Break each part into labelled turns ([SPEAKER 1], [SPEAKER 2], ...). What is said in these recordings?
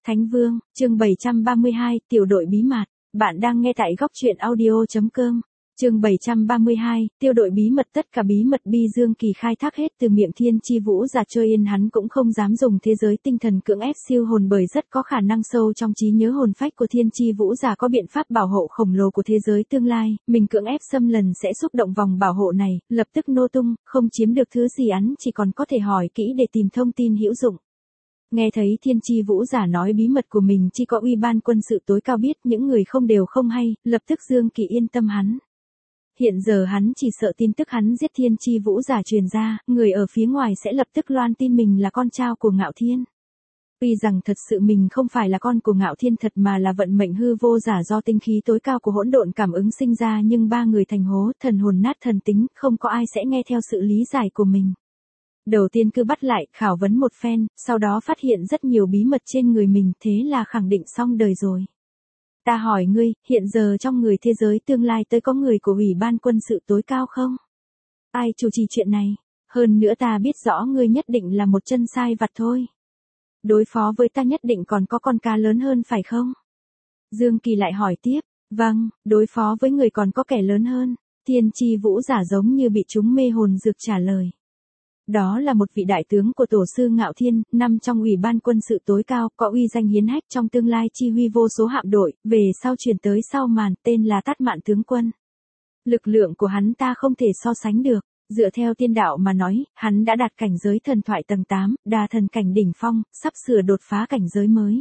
[SPEAKER 1] Thánh Vương, chương 732, tiểu đội bí mật. Bạn đang nghe tại góc truyện audio.com. Chương 732, tiêu đội bí mật. Tất cả bí mật Bi Dương Kỳ khai thác hết từ miệng Thiên Chi Vũ Giả chơi yên, hắn cũng không dám dùng thế giới tinh thần cưỡng ép siêu hồn, bởi rất có khả năng sâu trong trí nhớ hồn phách của Thiên Chi Vũ Giả có biện pháp bảo hộ khổng lồ của thế giới tương lai, mình cưỡng ép xâm lần sẽ xúc động vòng bảo hộ này, lập tức nô tung, không chiếm được thứ gì, hắn chỉ còn có thể hỏi kỹ để tìm thông tin hữu dụng. Nghe thấy Thiên Chi Vũ Giả nói bí mật của mình chỉ có Ủy ban quân sự tối cao biết, những người không đều không hay, lập tức Dương Kỳ yên tâm hắn. Hiện giờ hắn chỉ sợ tin tức hắn giết Thiên Chi Vũ Giả truyền ra, người ở phía ngoài sẽ lập tức loan tin mình là con trai của Ngạo Thiên. Tuy rằng thật sự mình không phải là con của Ngạo Thiên thật mà là vận mệnh hư vô giả do tinh khí tối cao của hỗn độn cảm ứng sinh ra, nhưng ba người thành hố, thần hồn nát thần tính, không có ai sẽ nghe theo sự lý giải của mình. Đầu tiên cứ bắt lại, khảo vấn một phen, sau đó phát hiện rất nhiều bí mật trên người mình, thế là khẳng định xong đời rồi. Ta hỏi ngươi, hiện giờ trong người thế giới tương lai tới có người của Ủy ban quân sự tối cao không? Ai chủ trì chuyện này? Hơn nữa ta biết rõ ngươi nhất định là một chân sai vặt thôi. Đối phó với ta nhất định còn có con cá lớn hơn phải không? Dương Kỳ lại hỏi tiếp, vâng, đối phó với người còn có kẻ lớn hơn. Thiên Chi Vũ Giả giống như bị chúng mê hồn dược trả lời. Đó là một vị đại tướng của tổ sư Ngạo Thiên, nằm trong Ủy ban quân sự tối cao, có uy danh hiến hách trong tương lai chi huy vô số hạm đội, về sau truyền tới sau màn, tên là Tát Mạn tướng quân. Lực lượng của hắn ta không thể so sánh được, dựa theo tiên đạo mà nói, hắn đã đạt cảnh giới thần thoại tầng 8, đà thần cảnh đỉnh phong, sắp sửa đột phá cảnh giới mới.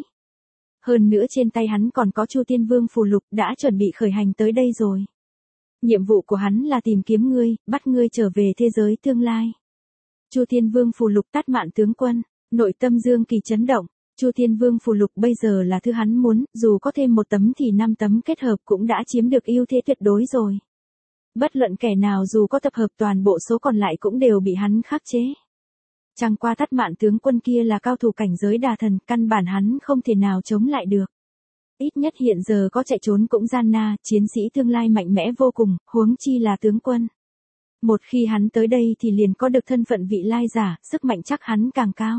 [SPEAKER 1] Hơn nữa trên tay hắn còn có Chu Tiên Vương phù lục, đã chuẩn bị khởi hành tới đây rồi. Nhiệm vụ của hắn là tìm kiếm ngươi, bắt ngươi trở về thế giới tương lai. Chu Thiên Vương phù lục. Tát Mạn tướng quân, nội tâm Dương Kỳ chấn động, Chu Thiên Vương phù lục bây giờ là thứ hắn muốn, dù có thêm một tấm thì 5 tấm kết hợp cũng đã chiếm được ưu thế tuyệt đối rồi. Bất luận kẻ nào dù có tập hợp toàn bộ số còn lại cũng đều bị hắn khắc chế. Chẳng qua Tát Mạn tướng quân kia là cao thủ cảnh giới đà thần, căn bản hắn không thể nào chống lại được. Ít nhất hiện giờ có chạy trốn cũng gian nan, chiến sĩ tương lai mạnh mẽ vô cùng, huống chi là tướng quân. Một khi hắn tới đây thì liền có được thân phận vị lai giả, sức mạnh chắc hắn càng cao.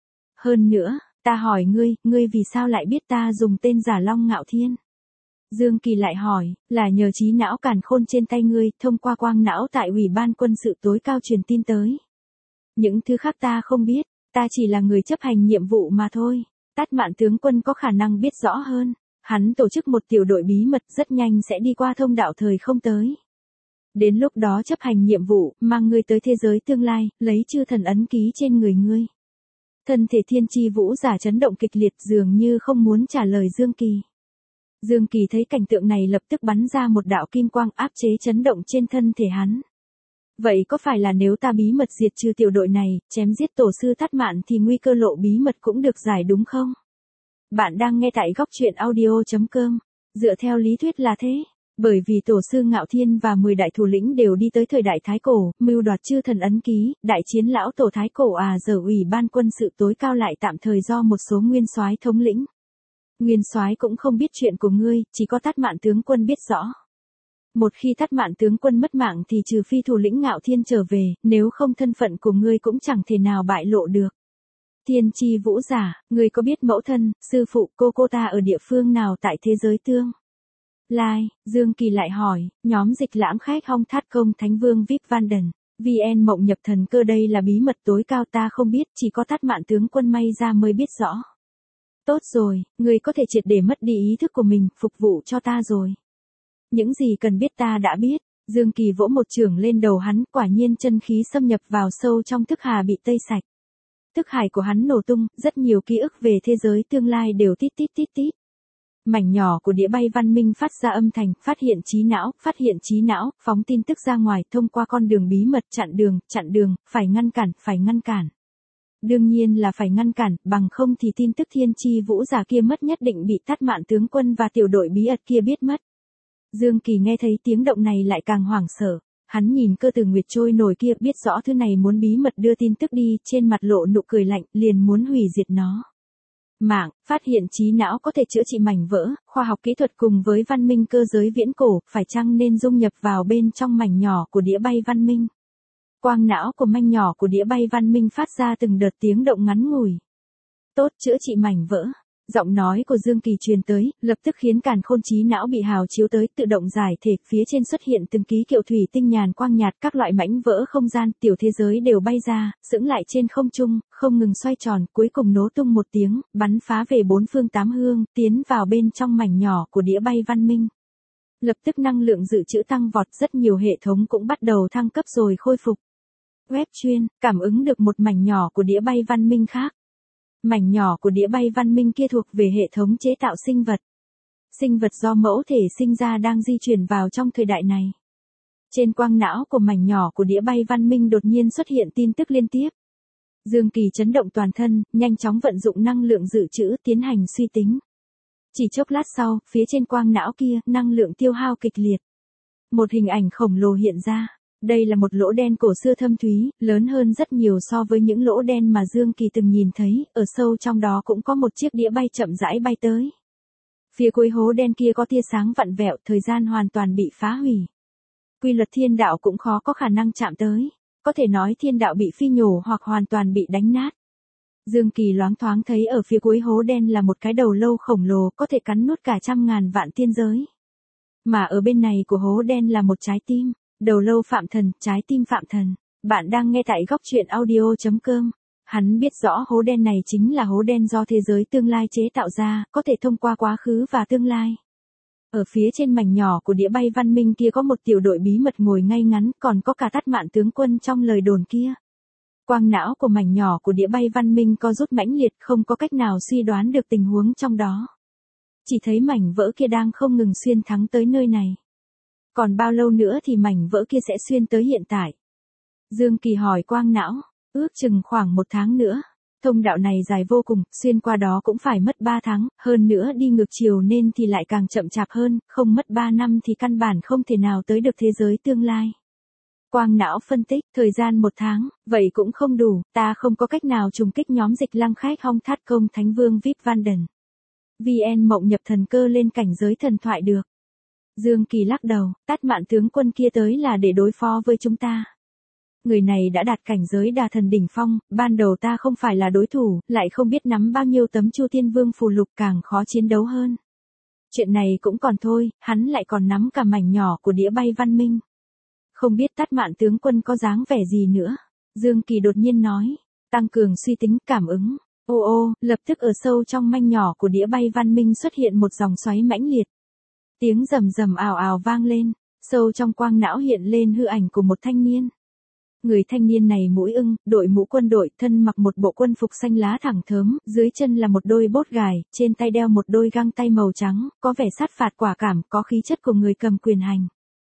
[SPEAKER 1] Hơn nữa, ta hỏi ngươi vì sao lại biết ta dùng tên giả Long Ngạo Thiên? Dương Kỳ lại hỏi, là nhờ trí não càn khôn trên tay ngươi, thông qua quang não tại Ủy ban quân sự tối cao truyền tin tới. Những thứ khác ta không biết, ta chỉ là người chấp hành nhiệm vụ mà thôi. Tát Mạn tướng quân có khả năng biết rõ hơn, hắn tổ chức một tiểu đội bí mật rất nhanh sẽ đi qua thông đạo thời không tới. Đến lúc đó chấp hành nhiệm vụ, mang ngươi tới thế giới tương lai, lấy chư thần ấn ký trên người ngươi. Thân thể Thiên Chi Vũ Giả chấn động kịch liệt, dường như không muốn trả lời Dương Kỳ. Dương Kỳ thấy cảnh tượng này lập tức bắn ra một đạo kim quang áp chế chấn động trên thân thể hắn. Vậy có phải là nếu ta bí mật diệt trừ tiểu đội này, chém giết tổ sư Tát Mạn thì nguy cơ lộ bí mật cũng được giải đúng không? Bạn đang nghe tại góc truyện audio.com. Dựa theo lý thuyết là thế. Bởi vì tổ sư Ngạo Thiên và 10 đại thủ lĩnh đều đi tới thời đại Thái Cổ, mưu đoạt chư thần ấn ký, đại chiến lão tổ Thái Cổ giờ Ủy ban quân sự tối cao lại tạm thời do một số nguyên soái thống lĩnh. Nguyên soái cũng không biết chuyện của ngươi, chỉ có Tát Mạn tướng quân biết rõ. Một khi Tát Mạn tướng quân mất mạng thì trừ phi thủ lĩnh Ngạo Thiên trở về, nếu không thân phận của ngươi cũng chẳng thể nào bại lộ được. Thiên Chi Vũ Giả, ngươi có biết mẫu thân, sư phụ, cô ta ở địa phương nào tại thế giới tương lai? Dương Kỳ lại hỏi, nhóm dịch lãm khách Hong Thát Công Thánh Vương VIP Vanden, VN Mộng Nhập Thần Cơ, đây là bí mật tối cao ta không biết, chỉ có Tát Mạn tướng quân may ra mới biết rõ. Tốt rồi, ngươi có thể triệt để mất đi ý thức của mình, phục vụ cho ta rồi. Những gì cần biết ta đã biết. Dương Kỳ vỗ một chưởng lên đầu hắn, quả nhiên chân khí xâm nhập vào sâu trong thức hà bị tây sạch. Thức hải của hắn nổ tung, rất nhiều ký ức về thế giới tương lai đều tít tít tít tít. Mảnh nhỏ của đĩa bay văn minh phát ra âm thanh, phát hiện trí não, phóng tin tức ra ngoài thông qua con đường bí mật, chặn đường, phải ngăn cản. Đương nhiên là phải ngăn cản, bằng không thì tin tức Thiên Chi Vũ Giả kia mất nhất định bị Tát Mạn tướng quân và tiểu đội bí ật kia biết mất. Dương Kỳ nghe thấy tiếng động này lại càng hoảng sợ. Hắn nhìn Cơ Tử Nguyệt trôi nổi kia, biết rõ thứ này muốn bí mật đưa tin tức đi, trên mặt lộ nụ cười lạnh, liền muốn hủy diệt nó. Mạng, phát hiện trí não có thể chữa trị mảnh vỡ, khoa học kỹ thuật cùng với văn minh cơ giới viễn cổ, phải chăng nên dung nhập vào bên trong mảnh nhỏ của đĩa bay văn minh? Quang não của manh nhỏ của đĩa bay văn minh phát ra từng đợt tiếng động ngắn ngủi. Tốt, chữa trị mảnh vỡ. Giọng nói của Dương Kỳ truyền tới, lập tức khiến càn khôn trí não bị hào chiếu tới, tự động giải thể, phía trên xuất hiện từng ký hiệu thủy tinh nhàn quang nhạt, các loại mảnh vỡ không gian, tiểu thế giới đều bay ra, sững lại trên không trung, không ngừng xoay tròn, cuối cùng nổ tung một tiếng, bắn phá về bốn phương tám hướng, tiến vào bên trong mảnh nhỏ của đĩa bay văn minh. Lập tức năng lượng dự trữ tăng vọt, rất nhiều hệ thống cũng bắt đầu thăng cấp rồi khôi phục. Web chuyên, cảm ứng được một mảnh nhỏ của đĩa bay văn minh khác. Mảnh nhỏ của đĩa bay văn minh kia thuộc về hệ thống chế tạo sinh vật. Sinh vật do mẫu thể sinh ra đang di chuyển vào trong thời đại này. Trên quang não của mảnh nhỏ của đĩa bay văn minh đột nhiên xuất hiện tin tức liên tiếp. Dương Kỳ chấn động toàn thân, nhanh chóng vận dụng năng lượng dự trữ tiến hành suy tính. Chỉ chốc lát sau, phía trên quang não kia, năng lượng tiêu hao kịch liệt. Một hình ảnh khổng lồ hiện ra. Đây là một lỗ đen cổ xưa thâm thúy, lớn hơn rất nhiều so với những lỗ đen mà Dương Kỳ từng nhìn thấy, ở sâu trong đó cũng có một chiếc đĩa bay chậm rãi bay tới. Phía cuối hố đen kia có tia sáng vặn vẹo, thời gian hoàn toàn bị phá hủy. Quy luật thiên đạo cũng khó có khả năng chạm tới, có thể nói thiên đạo bị phi nhổ hoặc hoàn toàn bị đánh nát. Dương Kỳ loáng thoáng thấy ở phía cuối hố đen là một cái đầu lâu khổng lồ có thể cắn nuốt cả 100.000 vạn tiên giới. Mà ở bên này của hố đen là một trái tim. Đầu lâu phạm thần, trái tim phạm thần. Bạn đang nghe tại góc truyện audio.com. Hắn biết rõ hố đen này chính là hố đen do thế giới tương lai chế tạo ra, có thể thông qua quá khứ và tương lai. Ở phía trên mảnh nhỏ của đĩa bay văn minh kia có một tiểu đội bí mật ngồi ngay ngắn, còn có cả Tát Mạn tướng quân trong lời đồn kia. Quang não của mảnh nhỏ của đĩa bay văn minh co rút mãnh liệt, không có cách nào suy đoán được tình huống trong đó. Chỉ thấy mảnh vỡ kia đang không ngừng xuyên thắng tới nơi này. Còn bao lâu nữa thì mảnh vỡ kia sẽ xuyên tới hiện tại? Dương Kỳ hỏi quang não, ước chừng khoảng 1 tháng nữa. Thông đạo này dài vô cùng, xuyên qua đó cũng phải mất 3 tháng, hơn nữa đi ngược chiều nên thì lại càng chậm chạp hơn, không mất 3 năm thì căn bản không thể nào tới được thế giới tương lai. Quang não phân tích, thời gian 1 tháng, vậy cũng không đủ, ta không có cách nào trùng kích nhóm dịch lăng khách Hong Thát Công Thánh Vương Vip Vanden. VN Mộng nhập thần cơ lên cảnh giới thần thoại được. Dương Kỳ lắc đầu, Tát Mạn tướng quân kia tới là để đối phó với chúng ta. Người này đã đạt cảnh giới đà thần đỉnh phong, ban đầu ta không phải là đối thủ, lại không biết nắm bao nhiêu tấm Chu Tiên Vương phù lục càng khó chiến đấu hơn. Chuyện này cũng còn thôi, hắn lại còn nắm cả mảnh nhỏ của đĩa bay văn minh. Không biết Tát Mạn tướng quân có dáng vẻ gì nữa. Dương Kỳ đột nhiên nói, tăng cường suy tính cảm ứng. Ô, lập tức ở sâu trong manh nhỏ của đĩa bay văn minh xuất hiện một dòng xoáy mãnh liệt. Tiếng rầm rầm ào ào vang lên, sâu trong quang não hiện lên hư ảnh của một thanh niên. Người thanh niên này mũi ưng, đội mũ quân đội, thân mặc một bộ quân phục xanh lá thẳng thớm, dưới chân là một đôi bốt gài, trên tay đeo một đôi găng tay màu trắng, có vẻ sát phạt quả cảm, có khí chất của người cầm quyền hành.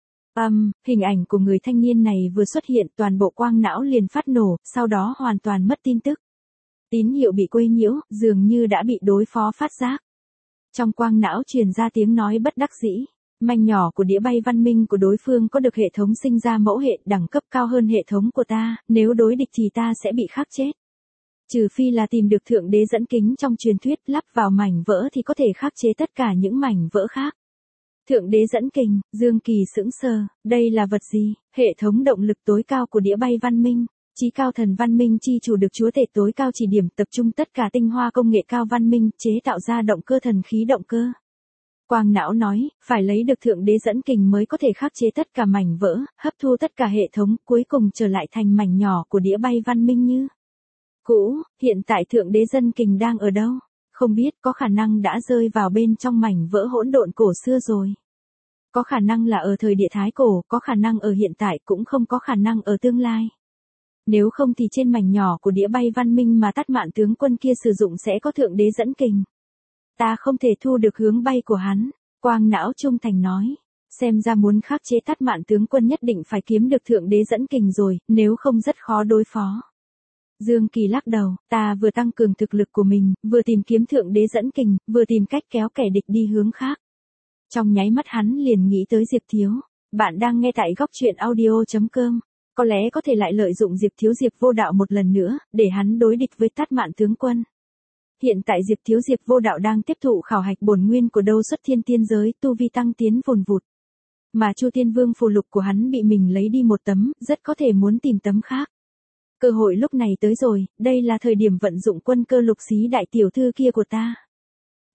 [SPEAKER 1] Hình ảnh của người thanh niên này vừa xuất hiện, toàn bộ quang não liền phát nổ, sau đó hoàn toàn mất tin tức. Tín hiệu bị quấy nhiễu, dường như đã bị đối phó phát giác. Trong quang não truyền ra tiếng nói bất đắc dĩ. Mảnh nhỏ của đĩa bay văn minh của đối phương có được hệ thống sinh ra mẫu hệ đẳng cấp cao hơn hệ thống của ta, nếu đối địch thì ta sẽ bị khắc chết. Trừ phi là tìm được thượng đế dẫn kính trong truyền thuyết lắp vào mảnh vỡ thì có thể khắc chế tất cả những mảnh vỡ khác. Thượng đế dẫn kình, Dương Kỳ sững sờ, đây là vật gì? Hệ thống động lực tối cao của đĩa bay văn minh. Chí cao thần văn minh chi chủ được chúa tể tối cao chỉ điểm tập trung tất cả tinh hoa công nghệ cao văn minh, chế tạo ra động cơ thần khí động cơ. Quang não nói, phải lấy được thượng đế dẫn kình mới có thể khắc chế tất cả mảnh vỡ, hấp thu tất cả hệ thống, cuối cùng trở lại thành mảnh nhỏ của đĩa bay văn minh như cũ. Hiện tại thượng đế dẫn kình đang ở đâu? Không biết, có khả năng đã rơi vào bên trong mảnh vỡ hỗn độn cổ xưa rồi. Có khả năng là ở thời địa thái cổ, có khả năng ở hiện tại, cũng không có khả năng ở tương lai. Nếu không thì trên mảnh nhỏ của đĩa bay văn minh mà Tát Mạn tướng quân kia sử dụng sẽ có thượng đế dẫn kình. Ta không thể thu được hướng bay của hắn, quang não trung thành nói. Xem ra muốn khắc chế Tát Mạn tướng quân nhất định phải kiếm được thượng đế dẫn kình rồi, nếu không rất khó đối phó. Dương Kỳ lắc đầu, ta vừa tăng cường thực lực của mình, vừa tìm kiếm thượng đế dẫn kình, vừa tìm cách kéo kẻ địch đi hướng khác. Trong nháy mắt hắn liền nghĩ tới Diệp Thiếu. Bạn đang nghe tại góc truyện audio.com. Có lẽ có thể lại lợi dụng Diệp Thiếu Diệp Vô Đạo một lần nữa, để hắn đối địch với Tát Mạn tướng quân. Hiện tại Diệp Thiếu Diệp Vô Đạo đang tiếp thụ khảo hạch bổn nguyên của Đâu Xuất Thiên tiên giới, tu vi tăng tiến vùn vụt. Mà Chu Tiên Vương phù lục của hắn bị mình lấy đi một tấm, rất có thể muốn tìm tấm khác. Cơ hội lúc này tới rồi, đây là thời điểm vận dụng quân cơ lục xí đại tiểu thư kia của ta.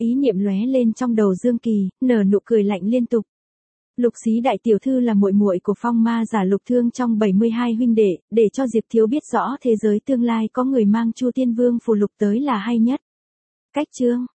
[SPEAKER 1] Ý niệm lóe lên trong đầu Dương Kỳ, nở nụ cười lạnh liên tục. Lục Xí đại tiểu thư là muội muội của Phong Ma giả Lục Thương trong 72 huynh đệ, để cho Diệp Thiếu biết rõ thế giới tương lai có người mang Chu Tiên Vương phù lục tới là hay nhất. Cách chương